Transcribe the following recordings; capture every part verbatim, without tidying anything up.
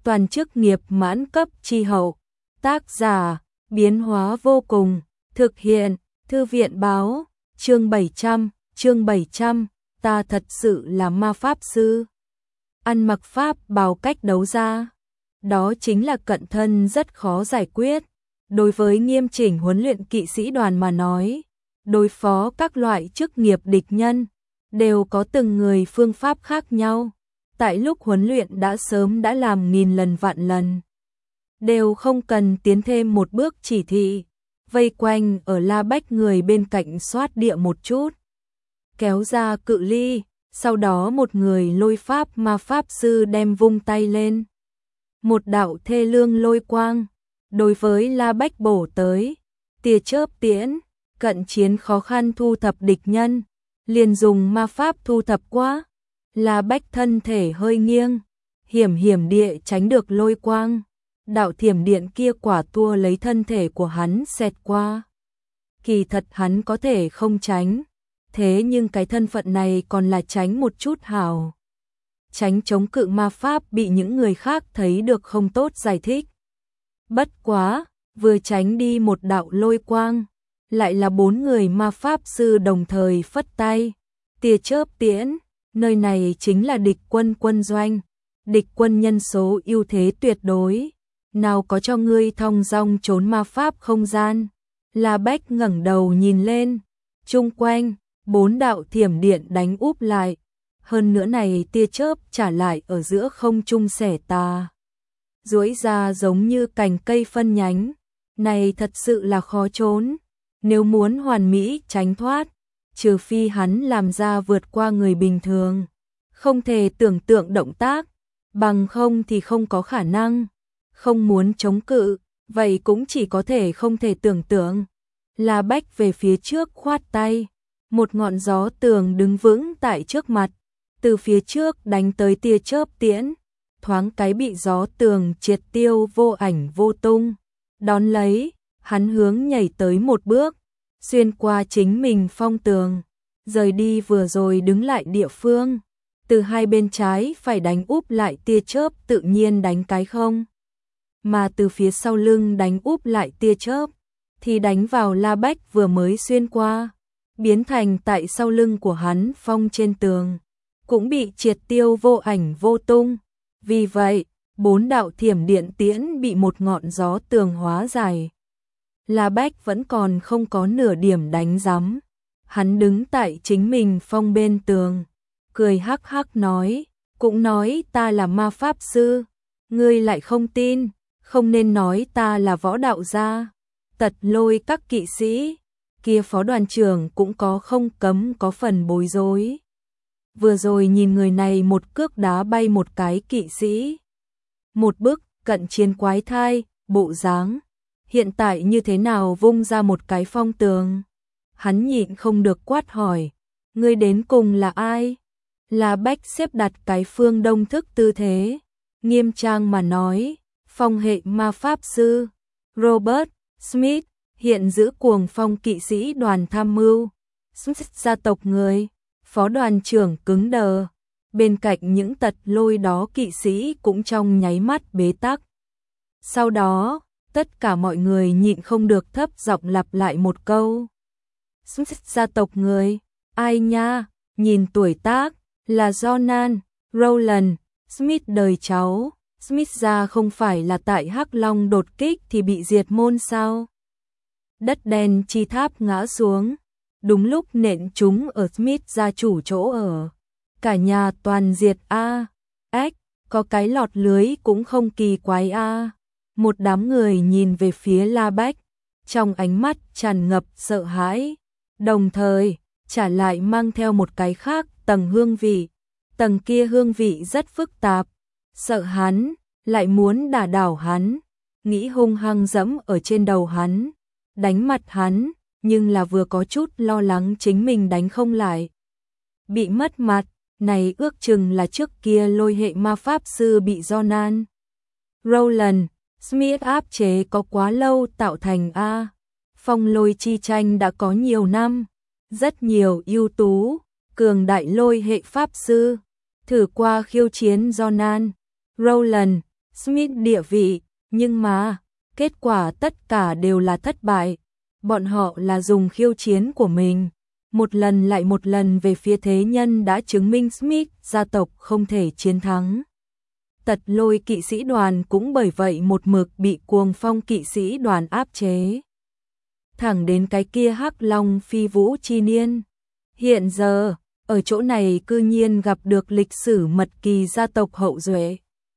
toàn chức nghiệp mãn cấp chi hậu. Tác giả, biến hóa vô cùng, thực hiện, thư viện báo, chương bảy trăm, chương bảy trăm, ta thật sự là ma pháp sư. Ăn mặc pháp bào cách đấu ra. Đó chính là cận thân rất khó giải quyết. Đối với nghiêm chỉnh huấn luyện kỵ sĩ đoàn mà nói, đối phó các loại chức nghiệp địch nhân, đều có từng người phương pháp khác nhau. Tại lúc huấn luyện đã sớm đã làm nghìn lần vạn lần. Đều không cần tiến thêm một bước chỉ thị, vây quanh ở La Bách người bên cạnh soát địa một chút. Kéo ra cự ly, sau đó một người lôi pháp ma pháp sư đem vung tay lên. Một đạo thê lương lôi quang, đối với La Bách bổ tới, tia chớp tiễn, cận chiến khó khăn thu thập địch nhân, liền dùng ma pháp thu thập quá. La Bách thân thể hơi nghiêng, hiểm hiểm địa tránh được lôi quang. Đạo thiểm điện kia quả tua lấy thân thể của hắn xẹt qua. Kỳ thật hắn có thể không tránh, thế nhưng cái thân phận này còn là tránh một chút hảo. Tránh chống cự ma pháp bị những người khác thấy được không tốt giải thích. Bất quá, vừa tránh đi một đạo lôi quang, lại là bốn người ma pháp sư đồng thời phất tay. Tia chớp tiễn, nơi này chính là địch quân quân doanh, địch quân nhân số ưu thế tuyệt đối. Nào có cho ngươi thong dong trốn ma pháp không gian. La Bách ngẩng đầu nhìn lên, chung quanh, bốn đạo thiểm điện đánh úp lại. Hơn nữa này tia chớp trả lại ở giữa không trung xẻ tà. Duỗi ra giống như cành cây phân nhánh. Này thật sự là khó trốn. Nếu muốn hoàn mỹ tránh thoát, trừ phi hắn làm ra vượt qua người bình thường. Không thể tưởng tượng động tác, bằng không thì không có khả năng. Không muốn chống cự, vậy cũng chỉ có thể không thể tưởng tượng. La Bách về phía trước khoát tay, một ngọn gió tường đứng vững tại trước mặt, từ phía trước đánh tới tia chớp tiễn, thoáng cái bị gió tường triệt tiêu vô ảnh vô tung. Đón lấy, hắn hướng nhảy tới một bước, xuyên qua chính mình phong tường, rời đi vừa rồi đứng lại địa phương. Từ hai bên trái phải đánh úp lại tia chớp tự nhiên đánh cái không. Mà từ phía sau lưng đánh úp lại tia chớp, thì đánh vào La Bách vừa mới xuyên qua, biến thành tại sau lưng của hắn phong trên tường, cũng bị triệt tiêu vô ảnh vô tung. Vì vậy, bốn đạo thiểm điện tiễn bị một ngọn gió tường hóa giải. La Bách vẫn còn không có nửa điểm đánh rắm. Hắn đứng tại chính mình phong bên tường, cười hắc hắc nói, cũng nói ta là ma pháp sư, ngươi lại không tin. Không nên nói ta là võ đạo gia. Tật lôi các kỵ sĩ, kia phó đoàn trưởng cũng có không cấm có phần bối rối. Vừa rồi nhìn người này một cước đá bay một cái kỵ sĩ. Một bức cận chiến quái thai, bộ dáng. Hiện tại như thế nào vung ra một cái phong tường. Hắn nhịn không được quát hỏi, ngươi đến cùng là ai? La Bách xếp đặt cái phương đông thức tư thế, nghiêm trang mà nói. Phong hệ ma pháp sư Robert Smith, hiện giữ cuồng phong kỵ sĩ đoàn tham mưu. Smith gia tộc người, phó đoàn trưởng cứng đờ. Bên cạnh những tật lôi đó kỵ sĩ cũng trong nháy mắt bế tắc. Sau đó, tất cả mọi người nhịn không được thấp giọng lặp lại một câu. Smith gia tộc người, ai nha, nhìn tuổi tác, là Jonan Rowland Smith đời cháu. Smith gia không phải là tại Hắc Long đột kích thì bị diệt môn sao? Đất đen chi tháp ngã xuống, đúng lúc nện chúng ở Smith gia chủ chỗ ở. Cả nhà toàn diệt a. Ếch, có cái lọt lưới cũng không kỳ quái a. Một đám người nhìn về phía La Bách, trong ánh mắt tràn ngập sợ hãi, đồng thời trả lại mang theo một cái khác tầng hương vị. Tầng kia hương vị rất phức tạp. Sợ hắn, lại muốn đả đảo hắn, nghĩ hung hăng dẫm ở trên đầu hắn, đánh mặt hắn, nhưng là vừa có chút lo lắng chính mình đánh không lại. Bị mất mặt, này ước chừng là trước kia lôi hệ ma pháp sư bị Jonan Rowland Smith áp chế có quá lâu tạo thành A. Phong lôi chi tranh đã có nhiều năm, rất nhiều ưu tú, cường đại lôi hệ pháp sư thử qua khiêu chiến Jonan Rowland Smith địa vị, nhưng mà, kết quả tất cả đều là thất bại. Bọn họ là dùng khiêu chiến của mình, một lần lại một lần về phía thế nhân đã chứng minh Smith gia tộc không thể chiến thắng. Tật Lôi kỵ sĩ đoàn cũng bởi vậy một mực bị Cuồng Phong kỵ sĩ đoàn áp chế. Thẳng đến cái kia Hắc Long phi vũ chi niên. Hiện giờ, ở chỗ này cư nhiên gặp được lịch sử mật kỳ gia tộc hậu duệ.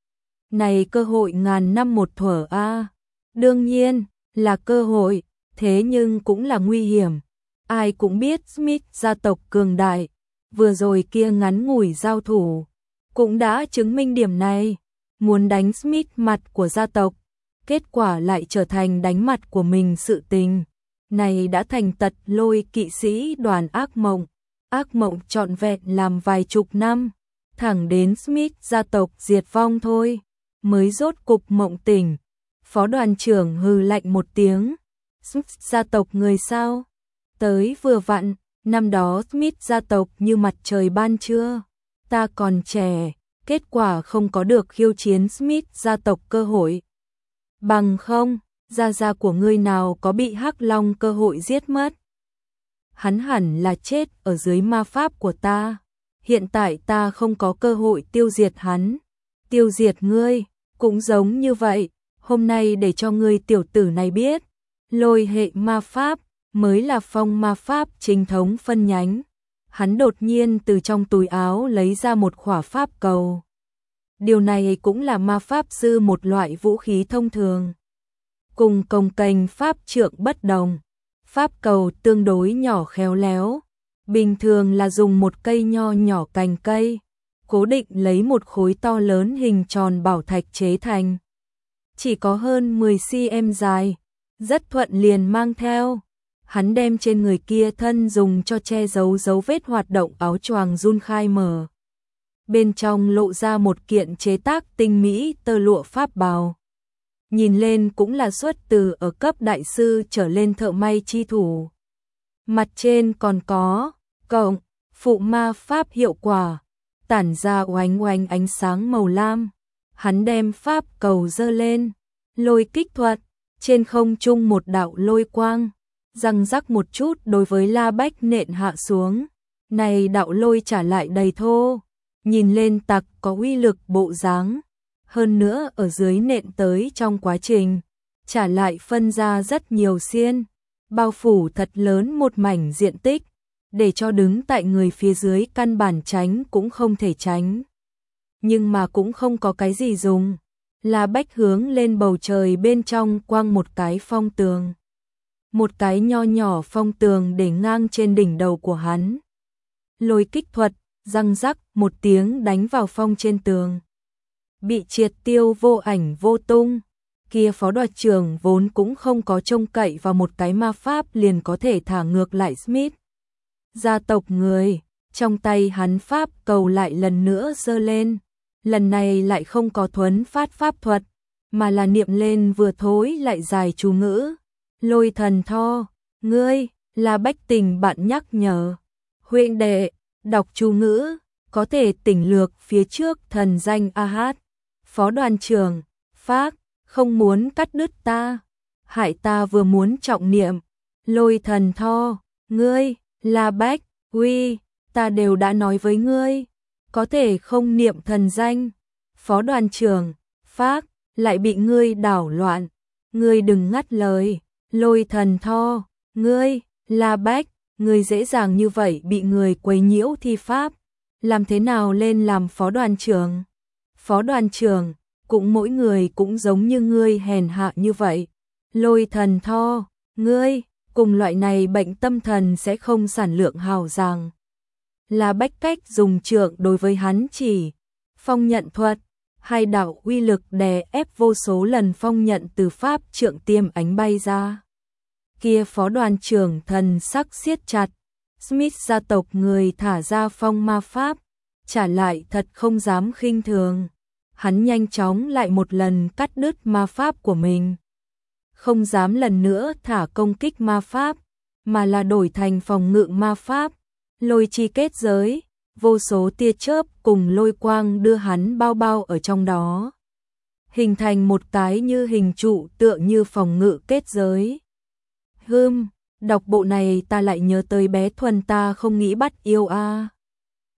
Này cơ hội ngàn năm một thuở a. Đương nhiên, là cơ hội, thế nhưng cũng là nguy hiểm. Ai cũng biết Smith gia tộc cường đại, vừa rồi kia ngắn ngủi giao thủ, cũng đã chứng minh điểm này. Muốn đánh Smith mặt của gia tộc, kết quả lại trở thành đánh mặt của mình sự tình. Này đã thành Tật Lôi kỵ sĩ đoàn ác mộng. Ác mộng trọn vẹn làm vài chục năm, thẳng đến Smith gia tộc diệt vong thôi, mới rốt cục mộng tỉnh. Phó đoàn trưởng hừ lạnh một tiếng. Smith gia tộc người sao? Tới vừa vặn, năm đó Smith gia tộc như mặt trời ban trưa. Ta còn trẻ, kết quả không có được khiêu chiến Smith gia tộc cơ hội. Bằng không, gia gia của ngươi nào có bị Hắc Long cơ hội giết mất. Hắn hẳn là chết ở dưới ma pháp của ta. Hiện tại ta không có cơ hội tiêu diệt hắn. Tiêu diệt ngươi, cũng giống như vậy. Hôm nay để cho ngươi tiểu tử này biết, lôi hệ ma pháp mới là phong ma pháp chính thống phân nhánh. Hắn đột nhiên từ trong túi áo lấy ra một khỏa pháp cầu. Điều này cũng là ma pháp sư một loại vũ khí thông thường. Cùng cồng kềnh pháp trượng bất đồng. Pháp cầu tương đối nhỏ khéo léo, bình thường là dùng một cây nho nhỏ cành cây, cố định lấy một khối to lớn hình tròn bảo thạch chế thành. Chỉ có hơn mười xăng-ti-mét dài, rất thuận liền mang theo. Hắn đem trên người kia thân dùng cho che giấu dấu vết hoạt động áo choàng run khai mở. Bên trong lộ ra một kiện chế tác tinh mỹ tơ lụa pháp bào. Nhìn lên cũng là xuất từ ở cấp đại sư trở lên thợ may chi thủ. Mặt trên còn có cộng phụ ma pháp hiệu quả, tản ra oánh oánh ánh sáng màu lam. Hắn đem pháp cầu giơ lên, lôi kích thuật, trên không trung một đạo lôi quang, răng rắc một chút đối với La Bách nện hạ xuống. Này đạo lôi trả lại đầy thô, nhìn lên tặc có uy lực bộ dáng. Hơn nữa ở dưới nện tới trong quá trình, trả lại phân ra rất nhiều xiên, bao phủ thật lớn một mảnh diện tích, để cho đứng tại người phía dưới căn bản tránh cũng không thể tránh. Nhưng mà cũng không có cái gì dùng, là Bách hướng lên bầu trời bên trong quăng một cái phong tường. Một cái nho nhỏ phong tường để ngang trên đỉnh đầu của hắn. Lôi kích thuật, răng rắc một tiếng đánh vào phong trên tường. Bị triệt tiêu vô ảnh vô tung. Kia phó đoạt trưởng vốn cũng không có trông cậy vào một cái ma pháp liền có thể thả ngược lại Smith. Gia tộc người, trong tay hắn pháp cầu lại lần nữa giơ lên. Lần này lại không có thuấn phát pháp thuật, mà là niệm lên vừa thối lại dài chú ngữ. Lôi thần tho, ngươi, là Bách Tình bạn nhắc nhở. Huynh đệ, đọc chú ngữ, có thể tỉnh lược phía trước thần danh a hát. Phó đoàn trưởng, phác, không muốn cắt đứt ta. Hại ta vừa muốn trọng niệm. Lôi thần tho, ngươi, là Bách, uy, ta đều đã nói với ngươi. Có thể không niệm thần danh. Phó đoàn trưởng, phác, lại bị ngươi đảo loạn. Ngươi đừng ngắt lời. Lôi thần tho, ngươi, là Bách, ngươi dễ dàng như vậy bị người quấy nhiễu thi pháp. Làm thế nào lên làm phó đoàn trưởng? Phó đoàn trưởng, cũng mỗi người cũng giống như ngươi hèn hạ như vậy. Lôi thần tho, ngươi, cùng loại này bệnh tâm thần sẽ không sản lượng hào giang. Là Bách cách dùng trượng đối với hắn chỉ. Phong nhận thuật, hai đạo uy lực đè ép vô số lần phong nhận từ pháp trượng tiêm ánh bay ra. Kia phó đoàn trưởng thần sắc siết chặt. Smith gia tộc người thả ra phong ma pháp, trả lại thật không dám khinh thường. Hắn nhanh chóng lại một lần cắt đứt ma pháp của mình. Không dám lần nữa thả công kích ma pháp, mà là đổi thành phòng ngự ma pháp. Lôi chi kết giới, vô số tia chớp cùng lôi quang đưa hắn bao bao ở trong đó. hình thành một cái như hình trụ tựa như phòng ngự kết giới. Hưm, đọc bộ này ta lại nhớ tới bé Thuần ta không nghĩ bắt yêu a.